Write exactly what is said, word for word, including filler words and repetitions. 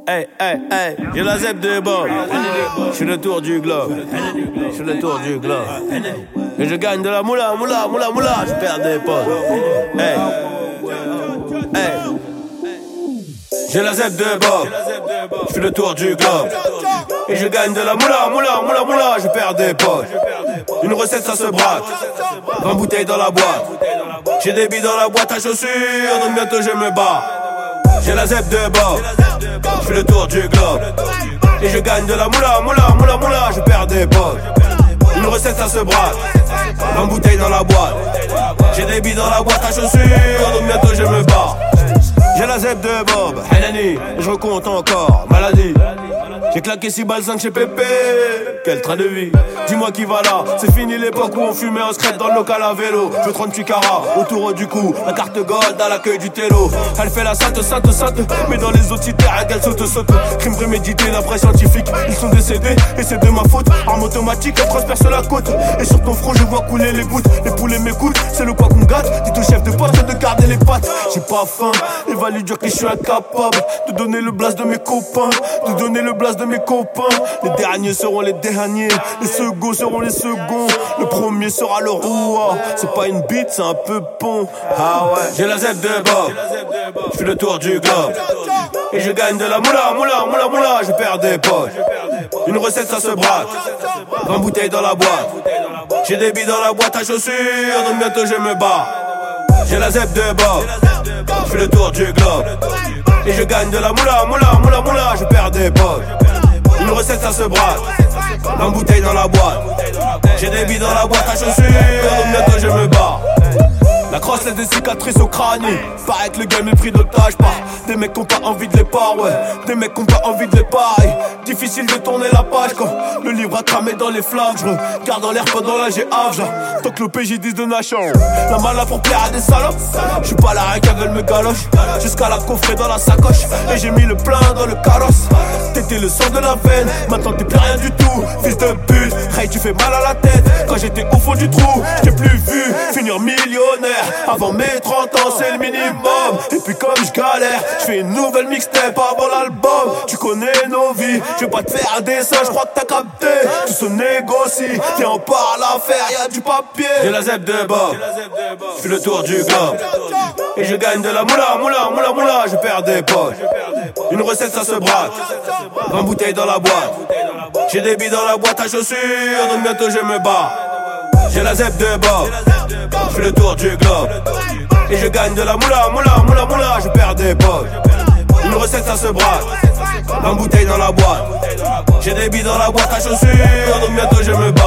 Hey, hey, hey, j'ai la zèbre de Bob. Je suis le tour du globe. Je suis le tour du globe. Et je gagne de la moula, moula, moula, moula. Je perds des potes. Hey, hey. J'ai la zèbre de Bob. Je fais le tour du globe. Et je gagne de la moula, moula, moula, moula. Je perds des potes. Une recette ça se braque. vingt bouteilles dans la boîte. J'ai des billes dans la boîte à chaussures. Donc bientôt je me bats. J'ai la zèbre de Bob. Je fais le tour du globe. Et je gagne de la moula, moula, moula, moula. Je perds des potes. Une recette ça se braque. vingt bouteilles dans la boîte. J'ai des billes dans la boîte à chaussures. Donc bientôt je me bats. J'ai la zèbre de Bob, Henani, je recompte encore, maladie. J'ai claqué six balles cinq chez Pépé. Quel train de vie, dis-moi qui va là. C'est fini l'époque où on fumait un scred dans le local à vélo. Je veux trente-huit carats autour du cou, la carte gold à l'accueil du télo. Elle fait la sainte, sainte, sainte, mais dans les autres cités, elle saute, saute. Crime prémédité, d'après scientifique, ils sont décédés et c'est de ma faute. Arme automatique, elle transperce la côte. Et sur ton front, je vois couler les gouttes. Les poulets m'écoutent, c'est le quoi qu'on gâte. Dis au chef de poste de garder les pattes. J'ai pas faim, il va lui dire que je suis incapable de donner le blast de mes copains, de donner le blast de mes copains. Les derniers seront les derniers, les seconds seront les seconds. Le premier sera le roi. C'est pas une bite, c'est un peu pont. Ah ouais. J'ai la zèbre de Bob. Je fais le tour du globe. Et je gagne de la moula, moula, moula, moula. Je perds des potes. Une recette ça se braque. vingt bouteilles dans la boîte. J'ai des billes dans la boîte à chaussures. Donc bientôt je me bats. J'ai la zèbre de Bob. Je fais le tour du globe. Et je gagne de la moula, moula, moula, moula. Je perds des potes. Une recette ça se braque. vingt bouteilles dans la boîte. J'ai des billes dans la boîte à chaussures. Donc bientôt je me bats. La crosse laisse des cicatrices au crâne. Paraît que le game est pris d'otage par des mecs qui ont pas envie de les part, ouais. Des mecs qui ont pas envie de les pareil. Difficile de tourner la page quand le livre a cramé dans les flammes. Je regarde en l'air pendant la G A V. Tant que le P J dix de Nation. La mala pour plaire à des salopes. Je suis pas la reine qu'elle veulent me galoche. Jusqu'à la coffret dans la sacoche. Et j'ai mis le plein dans le carrosse. T'étais le sang de la veine, maintenant t'es plus rien du tout. Fils de pute, hey tu fais mal à la tête. Quand j'étais au fond du trou, j't'ai plus vu finir millionnaire. Avant mes trente ans c'est le minimum. Et puis comme je galère, je fais une nouvelle mixtape avant l'album. Tu connais nos vies, je vais pas te faire un dessin, je crois que t'as capté. Tout se négocie, viens on parle à faire, y'a du papier. J'ai la zèbre de Bob, je fais le tour du globe. Et je gagne de la moula, moula, moula, moula. Je perds des potes. Une recette ça se braque. vingt bouteilles dans la boîte. J'ai des billes dans la boîte à chaussures. Donc bientôt je me bats. J'ai la zèbre de Bob. Je fais le tour du globe. Et je gagne de la moula, moula, moula, moula. Je perds des potes. Une recette ça se braque. vingt bouteilles dans la boîte. J'ai des billes dans la boîte à chaussures. Donc bientôt je me bats.